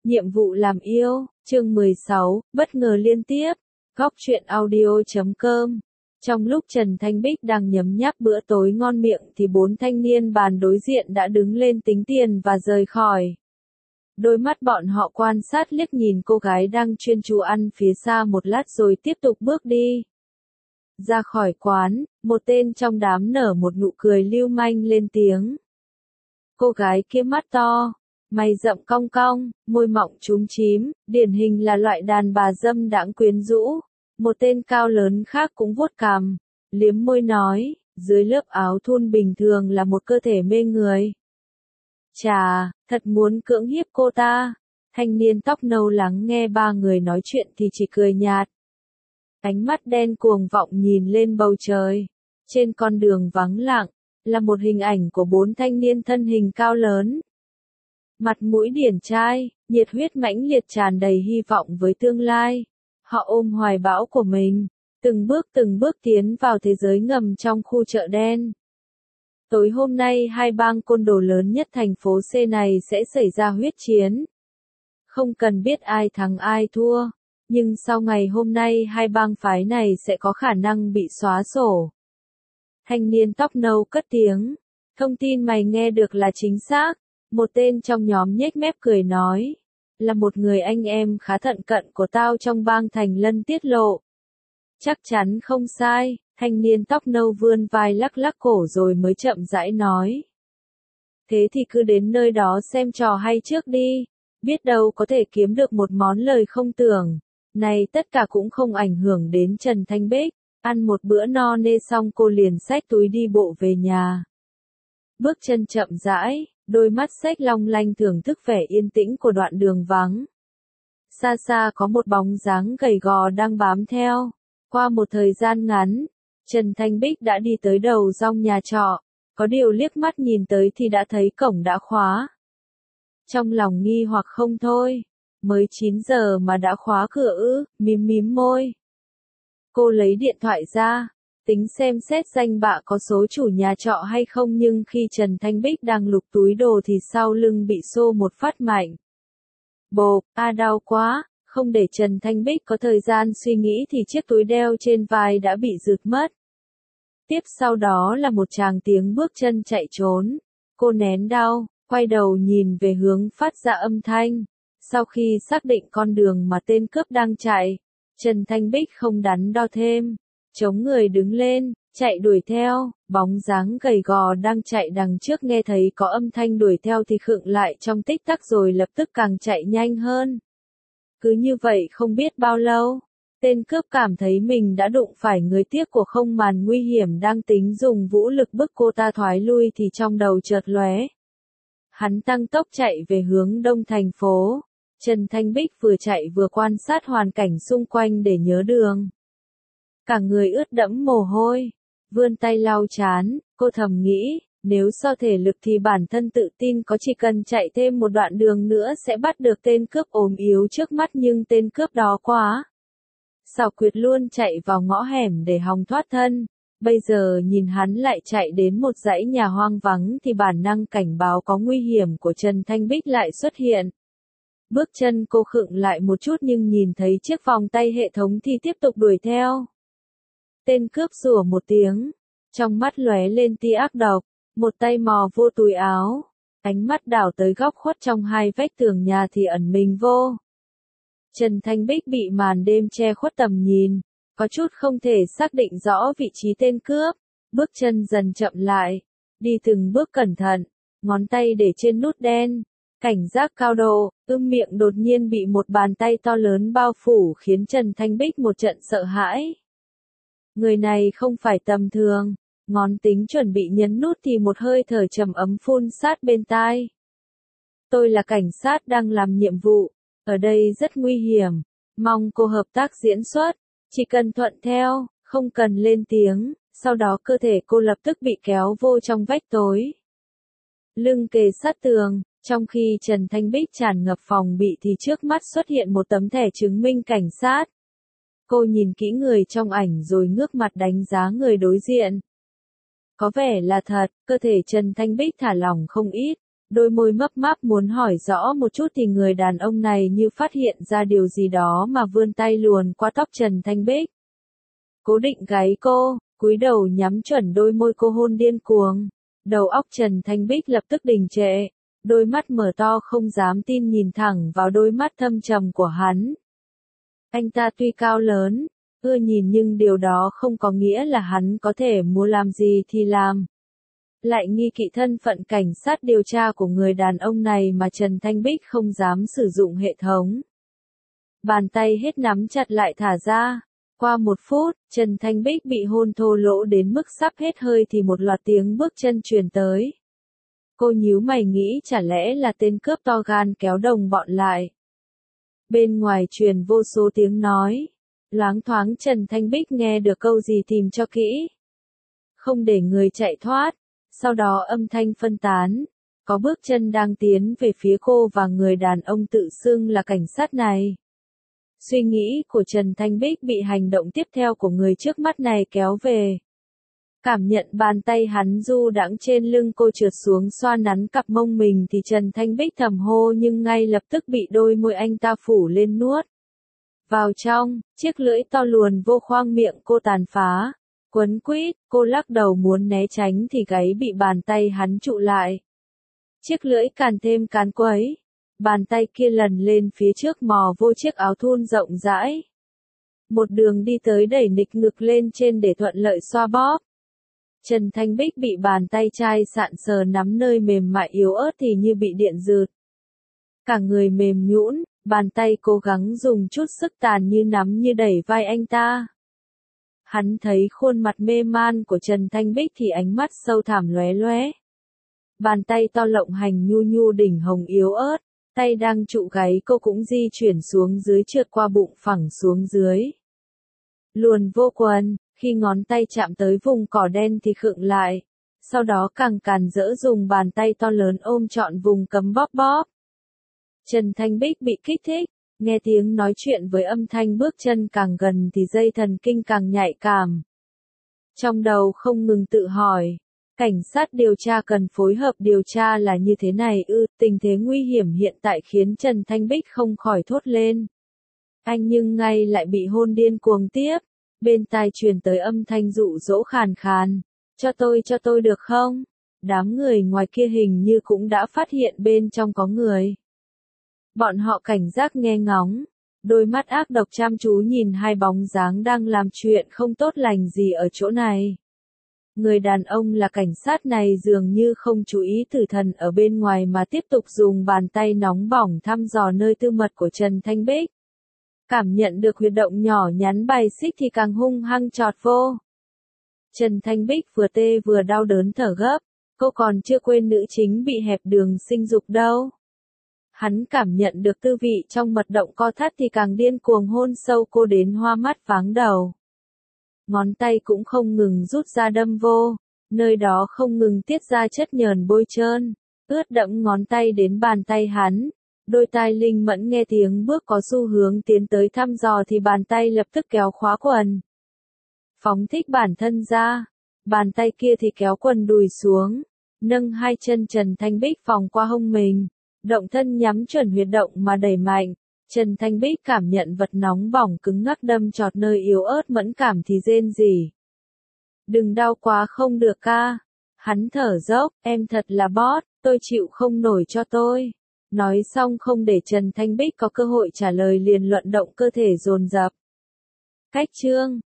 Nhiệm vụ làm yêu, chương 16, bất ngờ liên tiếp, góc truyện audio.com. Trong lúc Trần Thanh Bích đang nhấm nháp bữa tối ngon miệng thì bốn thanh niên bàn đối diện đã đứng lên tính tiền và rời khỏi. Đôi mắt bọn họ quan sát liếc nhìn cô gái đang chuyên chú ăn phía xa một lát rồi tiếp tục bước đi. Ra khỏi quán, một tên trong đám nở một nụ cười lưu manh lên tiếng. Cô gái kia mắt to, mày rậm cong cong, môi mọng chúm chím, điển hình là loại đàn bà dâm đãng quyến rũ. Một tên cao lớn khác cũng vuốt cằm, liếm môi nói, dưới lớp áo thun bình thường là một cơ thể mê người. Chà, thật muốn cưỡng hiếp cô ta. Thanh niên tóc nâu lắng nghe ba người nói chuyện thì chỉ cười nhạt. Ánh mắt đen cuồng vọng nhìn lên bầu trời. Trên con đường vắng lặng, là một hình ảnh của bốn thanh niên thân hình cao lớn. Mặt mũi điển trai, nhiệt huyết mãnh liệt tràn đầy hy vọng với tương lai. Họ ôm hoài bão của mình, từng bước tiến vào thế giới ngầm trong khu chợ đen. Tối hôm nay hai bang côn đồ lớn nhất thành phố C này sẽ xảy ra huyết chiến. Không cần biết ai thắng ai thua, nhưng sau ngày hôm nay hai bang phái này sẽ có khả năng bị xóa sổ. Thanh niên tóc nâu cất tiếng, thông tin mày nghe được là chính xác. Một tên trong nhóm nhếch mép cười nói, là một người anh em khá thận cận của tao trong bang Thành Lân tiết lộ. Chắc chắn không sai, thanh niên tóc nâu vươn vai lắc lắc cổ rồi mới chậm rãi nói. Thế thì cứ đến nơi đó xem trò hay trước đi, biết đâu có thể kiếm được một món lời không tưởng. Này tất cả cũng không ảnh hưởng đến Trần Thanh Bích, ăn một bữa no nê xong cô liền xách túi đi bộ về nhà. Bước chân chậm rãi, đôi mắt xếch long lanh thưởng thức vẻ yên tĩnh của đoạn đường vắng. Xa xa có một bóng dáng gầy gò đang bám theo. Qua một thời gian ngắn, Trần Thanh Bích đã đi tới đầu dong nhà trọ. Có điều liếc mắt nhìn tới thì đã thấy cổng đã khóa. Trong lòng nghi hoặc không thôi. Mới 9 giờ mà đã khóa cửa ư, mím môi. Cô lấy điện thoại ra, tính xem xét danh bạ có số chủ nhà trọ hay không, nhưng khi Trần Thanh Bích đang lục túi đồ thì sau lưng bị xô một phát mạnh. Bộp, đau quá, không để Trần Thanh Bích có thời gian suy nghĩ thì chiếc túi đeo trên vai đã bị giật mất. Tiếp sau đó là một tràng tiếng bước chân chạy trốn. Cô nén đau, quay đầu nhìn về hướng phát ra âm thanh. Sau khi xác định con đường mà tên cướp đang chạy, Trần Thanh Bích không đắn đo thêm. Chống người đứng lên, chạy đuổi theo, bóng dáng gầy gò đang chạy đằng trước nghe thấy có âm thanh đuổi theo thì khựng lại trong tích tắc rồi lập tức càng chạy nhanh hơn. Cứ như vậy không biết bao lâu, tên cướp cảm thấy mình đã đụng phải người tiếc của không màn nguy hiểm đang tính dùng vũ lực bức cô ta thoái lui thì trong đầu chợt lóe. Hắn tăng tốc chạy về hướng đông thành phố. Trần Thanh Bích vừa chạy vừa quan sát hoàn cảnh xung quanh để nhớ đường. Cả người ướt đẫm mồ hôi, vươn tay lau trán, cô thầm nghĩ, nếu so thể lực thì bản thân tự tin có chỉ cần chạy thêm một đoạn đường nữa sẽ bắt được tên cướp ốm yếu trước mắt, nhưng tên cướp đó quá xảo quyệt luôn chạy vào ngõ hẻm để hòng thoát thân. Bây giờ nhìn hắn lại chạy đến một dãy nhà hoang vắng thì bản năng cảnh báo có nguy hiểm của Trần Thanh Bích lại xuất hiện. Bước chân cô khựng lại một chút nhưng nhìn thấy chiếc vòng tay hệ thống thì tiếp tục đuổi theo. Tên cướp rủa một tiếng, trong mắt lóe lên tia ác độc, một tay mò vô túi áo, ánh mắt đảo tới góc khuất trong hai vách tường nhà thì ẩn mình vô. Trần Thanh Bích bị màn đêm che khuất tầm nhìn, có chút không thể xác định rõ vị trí tên cướp, bước chân dần chậm lại, đi từng bước cẩn thận, ngón tay để trên nút đen, cảnh giác cao độ, miệng đột nhiên bị một bàn tay to lớn bao phủ khiến Trần Thanh Bích một trận sợ hãi. Người này không phải tầm thường, ngón tính chuẩn bị nhấn nút thì một hơi thở trầm ấm phun sát bên tai. Tôi là cảnh sát đang làm nhiệm vụ, ở đây rất nguy hiểm, mong cô hợp tác diễn xuất, chỉ cần thuận theo, không cần lên tiếng, sau đó cơ thể cô lập tức bị kéo vô trong vách tối. Lưng kề sát tường, trong khi Trần Thanh Bích tràn ngập phòng bị thì trước mắt xuất hiện một tấm thẻ chứng minh cảnh sát. Cô nhìn kỹ người trong ảnh rồi ngước mặt đánh giá người đối diện. Có vẻ là thật, cơ thể Trần Thanh Bích thả lỏng không ít, đôi môi mấp máp muốn hỏi rõ một chút thì người đàn ông này như phát hiện ra điều gì đó mà vươn tay luồn qua tóc Trần Thanh Bích. Cố định gáy cô, cúi đầu nhắm chuẩn đôi môi cô hôn điên cuồng. Đầu óc Trần Thanh Bích lập tức đình trệ, đôi mắt mở to không dám tin nhìn thẳng vào đôi mắt thâm trầm của hắn. Anh ta tuy cao lớn, ưa nhìn nhưng điều đó không có nghĩa là hắn có thể muốn làm gì thì làm. Lại nghi kỵ thân phận cảnh sát điều tra của người đàn ông này mà Trần Thanh Bích không dám sử dụng hệ thống. Bàn tay hết nắm chặt lại thả ra. Qua 1 phút, Trần Thanh Bích bị hôn thô lỗ đến mức sắp hết hơi thì một loạt tiếng bước chân truyền tới. Cô nhíu mày nghĩ chả lẽ là tên cướp to gan kéo đồng bọn lại. Bên ngoài truyền vô số tiếng nói. Loáng thoáng Trần Thanh Bích nghe được câu gì tìm cho kỹ. Không để người chạy thoát. Sau đó âm thanh phân tán. Có bước chân đang tiến về phía cô và người đàn ông tự xưng là cảnh sát này. Suy nghĩ của Trần Thanh Bích bị hành động tiếp theo của người trước mắt này kéo về. Cảm nhận bàn tay hắn du đãng trên lưng cô trượt xuống xoa nắn cặp mông mình thì Trần Thanh Bích thầm hô nhưng ngay lập tức bị đôi môi anh ta phủ lên nuốt. Vào trong, chiếc lưỡi to luồn vô khoang miệng cô tàn phá. Quấn quýt, cô lắc đầu muốn né tránh thì gáy bị bàn tay hắn trụ lại. Chiếc lưỡi càng thêm cán quấy. Bàn tay kia lần lên phía trước mò vô chiếc áo thun rộng rãi. Một đường đi tới đẩy nịch ngực lên trên để thuận lợi xoa bóp. Trần Thanh Bích bị bàn tay trai sạn sờ nắm nơi mềm mại yếu ớt thì như bị điện rượt. Cả người mềm nhũn, bàn tay cố gắng dùng chút sức tàn như nắm như đẩy vai anh ta. Hắn thấy khuôn mặt mê man của Trần Thanh Bích thì ánh mắt sâu thẳm lóe lóe. Bàn tay to lộng hành nhu nhu đỉnh hồng yếu ớt, tay đang trụ gáy cô cũng di chuyển xuống dưới trượt qua bụng phẳng xuống dưới. Luồn vô quần, khi ngón tay chạm tới vùng cỏ đen thì khựng lại, sau đó càng càn rỡ dùng bàn tay to lớn ôm trọn vùng cấm bóp bóp. Trần Thanh Bích bị kích thích, nghe tiếng nói chuyện với âm thanh bước chân càng gần thì dây thần kinh càng nhạy cảm. Trong đầu không ngừng tự hỏi, cảnh sát điều tra cần phối hợp điều tra là như thế này ư, tình thế nguy hiểm hiện tại khiến Trần Thanh Bích không khỏi thốt lên. Anh nhưng ngay lại bị hôn điên cuồng tiếp, bên tai truyền tới âm thanh dụ dỗ khàn khàn, cho tôi được không? Đám người ngoài kia hình như cũng đã phát hiện bên trong có người. Bọn họ cảnh giác nghe ngóng, đôi mắt ác độc chăm chú nhìn hai bóng dáng đang làm chuyện không tốt lành gì ở chỗ này. Người đàn ông là cảnh sát này dường như không chú ý tử thần ở bên ngoài mà tiếp tục dùng bàn tay nóng bỏng thăm dò nơi tư mật của Trần Thanh Bích. Cảm nhận được huyệt động nhỏ nhắn bài xích thì càng hung hăng chọt vô. Trần Thanh Bích vừa tê vừa đau đớn thở gấp, cô còn chưa quên nữ chính bị hẹp đường sinh dục đâu. Hắn cảm nhận được tư vị trong mật động co thắt thì càng điên cuồng hôn sâu cô đến hoa mắt váng đầu. Ngón tay cũng không ngừng rút ra đâm vô, nơi đó không ngừng tiết ra chất nhờn bôi trơn, ướt đẫm ngón tay đến bàn tay hắn. Đôi tai linh mẫn nghe tiếng bước có xu hướng tiến tới thăm dò thì bàn tay lập tức kéo khóa quần. Phóng thích bản thân ra, bàn tay kia thì kéo quần đùi xuống, nâng hai chân Trần Thanh Bích vòng qua hông mình, động thân nhắm chuẩn huyệt động mà đẩy mạnh. Trần Thanh Bích cảm nhận vật nóng bỏng cứng ngắc đâm chọt nơi yếu ớt mẫn cảm thì rên rỉ. Đừng đau quá không được ca. Hắn thở dốc, em thật là boss, tôi chịu không nổi cho tôi. Nói xong không để Trần Thanh Bích có cơ hội trả lời liền luận động cơ thể dồn dập. Cách chương